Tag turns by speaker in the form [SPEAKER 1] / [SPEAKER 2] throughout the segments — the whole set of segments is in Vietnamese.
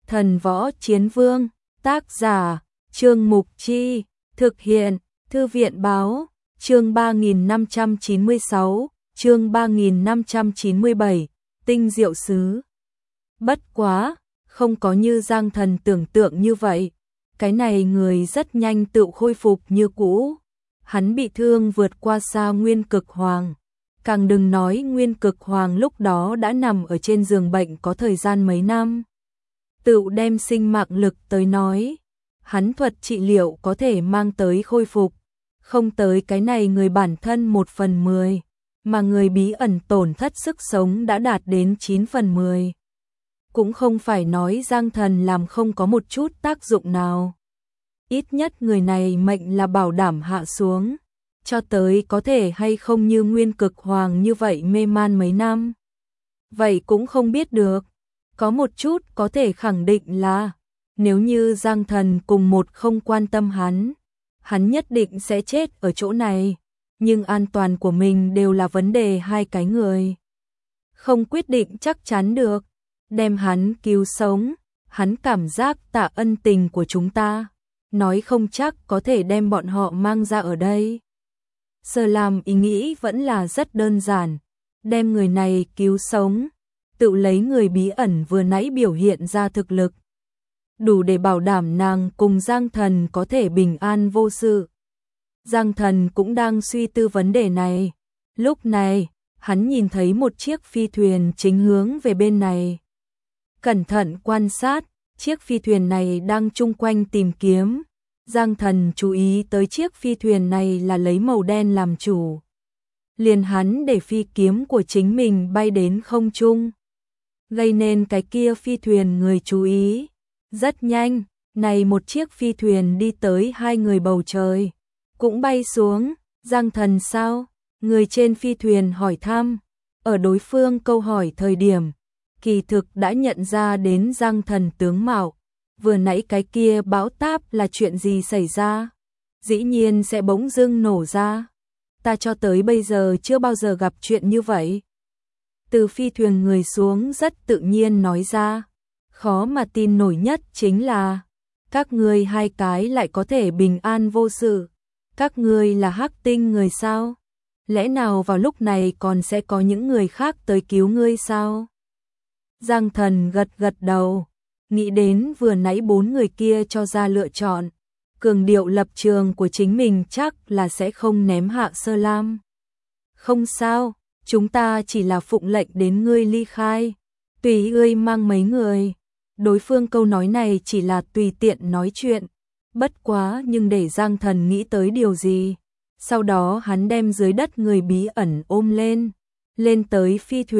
[SPEAKER 1] Thần Võ Chiến Vương, tác giả, Trương Mục Chi, thực hiện, Thư viện Báo, chương 3596, chương 3597, Tinh Diệu Sứ. Bất quá, không có như Giang Thần tưởng tượng như vậy, cái này người rất nhanh tự khôi phục như cũ. Hắn bị thương vượt qua xa Nguyên Cực Hoàng. Càng đừng nói Nguyên Cực Hoàng lúc đó đã nằm ở trên giường bệnh có thời gian mấy năm. Tự đem sinh mạng lực tới nói, hắn thuật trị liệu có thể mang tới khôi phục, không tới cái này người bản thân 1/10, mà người bí ẩn tổn thất sức sống đã đạt đến 9/10. Cũng không phải nói Giang Thần làm không có một chút tác dụng nào. Ít nhất người này mệnh là bảo đảm hạ xuống, cho tới có thể hay không như Nguyên Cực Hoàng như vậy mê man mấy năm. Vậy cũng không biết được. Có một chút có thể khẳng định là, nếu như Giang Thần cùng một không quan tâm hắn nhất định sẽ chết ở chỗ này, nhưng an toàn của mình đều là vấn đề hai cái người. Không quyết định chắc chắn được, đem hắn cứu sống, hắn cảm giác tạ ân tình của chúng ta, nói không chắc có thể đem bọn họ mang ra ở đây. Sở làm ý nghĩ vẫn là rất đơn giản, đem người này cứu sống, tự lấy người bí ẩn vừa nãy biểu hiện ra thực lực, đủ để bảo đảm nàng cùng Giang Thần có thể bình an vô sự. Giang Thần cũng đang suy tư vấn đề này. Lúc này, hắn nhìn thấy một chiếc phi thuyền chính hướng về bên này. Cẩn thận quan sát, chiếc phi thuyền này đang chung quanh tìm kiếm. Giang Thần chú ý tới chiếc phi thuyền này là lấy màu đen làm chủ. Liền hắn để phi kiếm của chính mình bay đến không trung, gây nên cái kia phi thuyền người chú ý. Rất nhanh, này một chiếc phi thuyền đi tới hai người bầu trời, cũng bay xuống. Giang Thần sao? Người trên phi thuyền hỏi thăm. Ở đối phương câu hỏi thời điểm, kỳ thực đã nhận ra đến Giang Thần tướng mạo. Vừa nãy cái kia bão táp là chuyện gì xảy ra? Dĩ nhiên sẽ bỗng dưng nổ ra. Ta cho tới bây giờ chưa bao giờ gặp chuyện như vậy. Từ phi thuyền người xuống rất tự nhiên nói ra. Khó mà tin nổi nhất chính là các ngươi hai cái lại có thể bình an vô sự. Các ngươi là Hắc Tinh người sao? Lẽ nào vào lúc này còn sẽ có những người khác tới cứu ngươi sao? Giang Thần gật gật đầu, nghĩ đến vừa nãy 4 người kia cho ra lựa chọn, cường điệu lập trường của chính mình chắc là sẽ không ném hạ Sơ Lam. Không sao, chúng ta chỉ là phụng lệnh đến ngươi ly khai, tùy ngươi mang mấy người. Đối phương câu nói này chỉ là tùy tiện nói chuyện, bất quá nhưng để Giang Thần nghĩ tới điều gì. Sau đó hắn đem dưới đất người bí ẩn ôm lên tới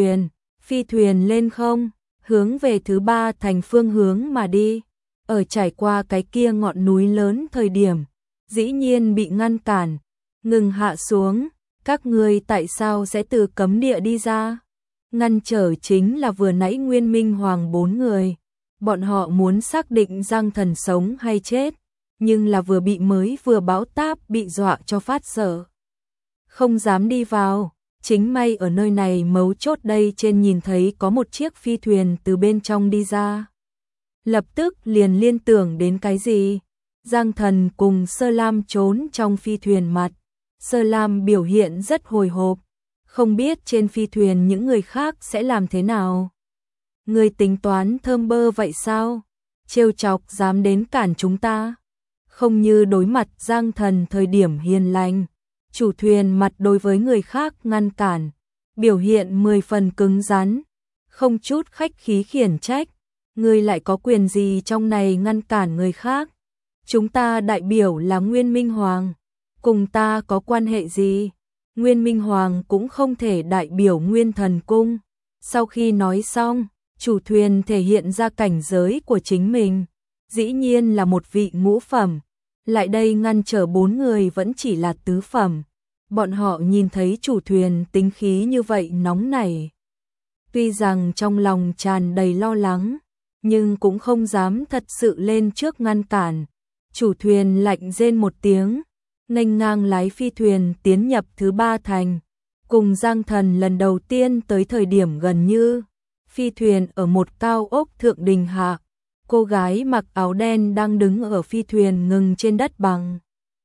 [SPEAKER 1] phi thuyền lên không, hướng về thứ 3 thành phương hướng mà đi. Ở trải qua cái kia ngọn núi lớn thời điểm, dĩ nhiên bị ngăn cản, ngừng hạ xuống. Các ngươi tại sao sẽ từ cấm địa đi ra? Ngăn trở chính là vừa nãy Nguyên Minh Hoàng 4 người. Bọn họ muốn xác định Giang Thần sống hay chết, nhưng là vừa bão táp bị dọa cho phát sợ. Không dám đi vào, chính may ở nơi này mấu chốt đây trên nhìn thấy có một chiếc phi thuyền từ bên trong đi ra. Lập tức liền liên tưởng đến cái gì? Giang Thần cùng Sơ Lam trốn trong phi thuyền mặt. Sơ Lam biểu hiện rất hồi hộp, không biết trên phi thuyền những người khác sẽ làm thế nào. Người tính toán thơm bơ vậy sao? Trêu chọc dám đến cản chúng ta. Không như đối mặt Giang Thần thời điểm hiền lành, chủ thuyền mặt đối với người khác ngăn cản, biểu hiện 10 phần cứng rắn, không chút khách khí khiển trách. Ngươi lại có quyền gì trong này ngăn cản người khác? Chúng ta đại biểu là Nguyên Minh Hoàng, cùng ta có quan hệ gì? Nguyên Minh Hoàng cũng không thể đại biểu Nguyên Thần Cung. Sau khi nói xong, chủ thuyền thể hiện ra cảnh giới của chính mình, dĩ nhiên là một vị ngũ phẩm, lại đây ngăn trở 4 người vẫn chỉ là tứ phẩm. Bọn họ nhìn thấy chủ thuyền tính khí như vậy nóng nảy, tuy rằng trong lòng tràn đầy lo lắng, nhưng cũng không dám thật sự lên trước ngăn cản. Chủ thuyền lạnh rên một tiếng, nghênh ngang lái phi thuyền tiến nhập thứ 3 thành. Cùng Giang Thần lần đầu tiên tới thời điểm gần như phi thuyền ở một cao ốc thượng đình hạ, cô gái mặc áo đen đang đứng ở phi thuyền ngừng trên đất bằng.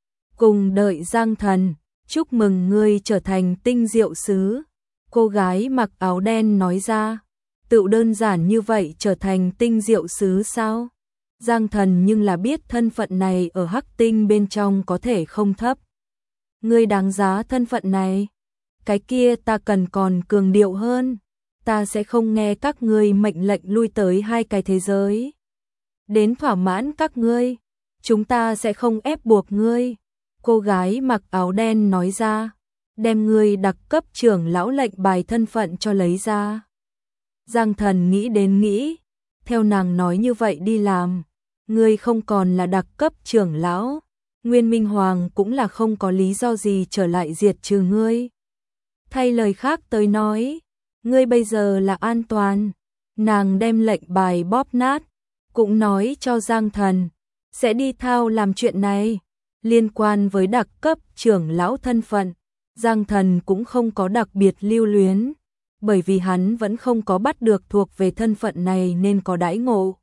[SPEAKER 1] Cùng đợi Giang Thần, chúc mừng ngươi trở thành tinh diệu sứ. Cô gái mặc áo đen nói ra, tự đơn giản như vậy trở thành tinh diệu sứ sao? Giang Thần nhưng là biết thân phận này ở Hắc Tinh bên trong có thể không thấp. Ngươi đáng giá thân phận này. Cái kia ta cần còn cường điệu hơn. Ta sẽ không nghe các ngươi mệnh lệnh lui tới hai cái thế giới. Đến thỏa mãn các ngươi, chúng ta sẽ không ép buộc ngươi. Cô gái mặc áo đen nói ra, đem ngươi đặc cấp trưởng lão lệnh bài thân phận cho lấy ra. Giang Thần nghĩ đến nghĩ, theo nàng nói như vậy đi làm, ngươi không còn là đặc cấp trưởng lão, Nguyên Minh Hoàng cũng là không có lý do gì trở lại diệt trừ ngươi. Thay lời khác tới nói, ngươi bây giờ là an toàn. Nàng đem lệnh bài bóp nát, cũng nói cho Giang Thần, sẽ đi thao làm chuyện này. Liên quan với đặc cấp trưởng lão thân phận, Giang Thần cũng không có đặc biệt lưu luyến, bởi vì hắn vẫn không có bắt được thuộc về thân phận này nên có đãi ngộ.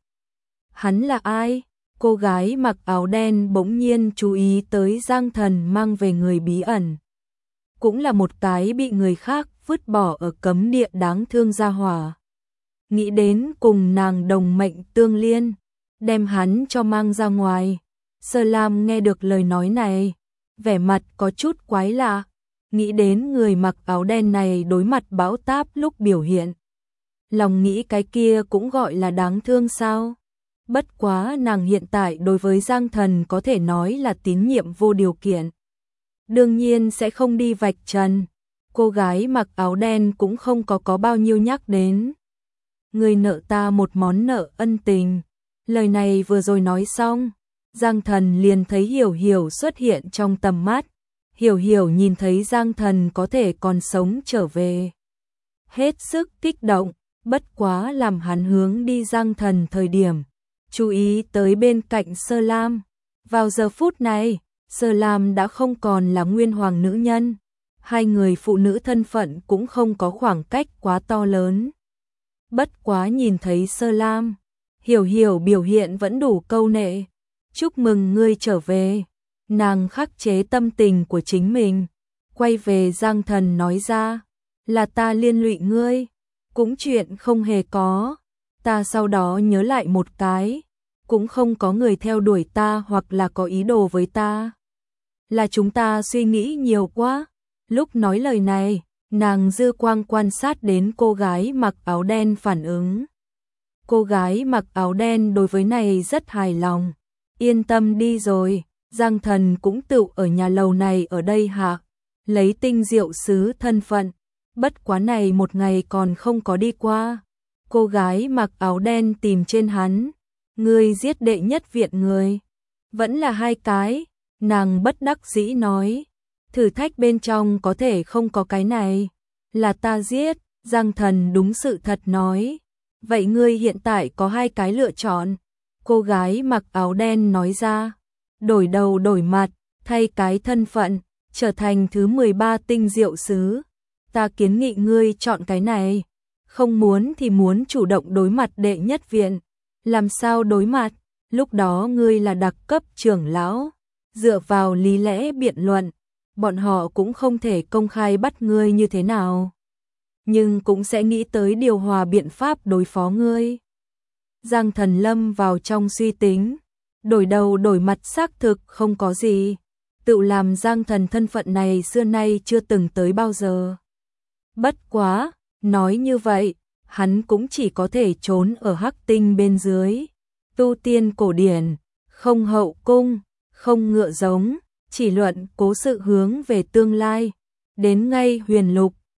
[SPEAKER 1] Hắn là ai? Cô gái mặc áo đen bỗng nhiên chú ý tới Giang Thần mang về người bí ẩn. Cũng là một cái bị người khác vứt bỏ ở cấm địa đáng thương gia hỏa. Nghĩ đến cùng nàng đồng mệnh tương liên, đem hắn cho mang ra ngoài. Sơ Lam nghe được lời nói này, vẻ mặt có chút quái lạ, nghĩ đến người mặc áo đen này đối mặt bão táp lúc biểu hiện. Lòng nghĩ cái kia cũng gọi là đáng thương sao? Bất quá nàng hiện tại đối với Giang Thần có thể nói là tín nhiệm vô điều kiện. Đương nhiên sẽ không đi vạch trần. Cô gái mặc áo đen cũng không có bao nhiêu nhắc đến. Người nợ ta một món nợ ân tình. Lời này vừa rồi nói xong, Giang Thần liền thấy Hiểu Hiểu xuất hiện trong tầm mắt. Hiểu Hiểu nhìn thấy Giang Thần có thể còn sống trở về, hết sức kích động, bất quá làm hắn hướng đi Giang Thần thời điểm, chú ý tới bên cạnh Sơ Lam. Vào giờ phút này, Sơ Lam đã không còn là Nguyên Hoàng nữ nhân, hai người phụ nữ thân phận cũng không có khoảng cách quá to lớn. Bất quá nhìn thấy Sơ Lam, Hiểu Hiểu biểu hiện vẫn đủ câu nệ. Chúc mừng ngươi trở về. Nàng khắc chế tâm tình của chính mình, quay về Giang Thần nói ra, là ta liên lụy ngươi, cũng chuyện không hề có. Ta sau đó nhớ lại một cái, cũng không có người theo đuổi ta hoặc là có ý đồ với ta. Là chúng ta suy nghĩ nhiều quá. Lúc nói lời này, nàng dư quang quan sát đến cô gái mặc áo đen phản ứng. Cô gái mặc áo đen đối với này rất hài lòng. Yên tâm đi rồi, Giang Thần cũng tự ở nhà lầu này ở đây hạ, lấy tinh diệu sứ thân phận. Bất quá này một ngày còn không có đi qua. Cô gái mặc áo đen tìm trên hắn. Ngươi giết đệ nhất viện người. Vẫn là hai cái. Nàng bất đắc dĩ nói. Thử thách bên trong có thể không có cái này. Là ta giết. Giang Thần đúng sự thật nói. Vậy ngươi hiện tại có hai cái lựa chọn. Cô gái mặc áo đen nói ra. Đổi đầu đổi mặt, thay cái thân phận, trở thành thứ 13 tinh diệu sứ. Ta kiến nghị ngươi chọn cái này. Không muốn thì muốn chủ động đối mặt đệ nhất viện. Làm sao đối mặt? Lúc đó ngươi là đặc cấp trưởng lão. Dựa vào lý lẽ biện luận, bọn họ cũng không thể công khai bắt ngươi như thế nào. Nhưng cũng sẽ nghĩ tới điều hòa biện pháp đối phó ngươi. Giang Thần lâm vào trong suy tính. Đổi đầu đổi mặt xác thực không có gì. Tự làm Giang Thần thân phận này xưa nay chưa từng tới bao giờ. Bất quá, nói như vậy, hắn cũng chỉ có thể trốn ở Hắc Tinh bên dưới. Tu tiên cổ điển, không hậu cung, không ngựa giống, chỉ luận cố sự hướng về tương lai. Đến ngay huyền lục,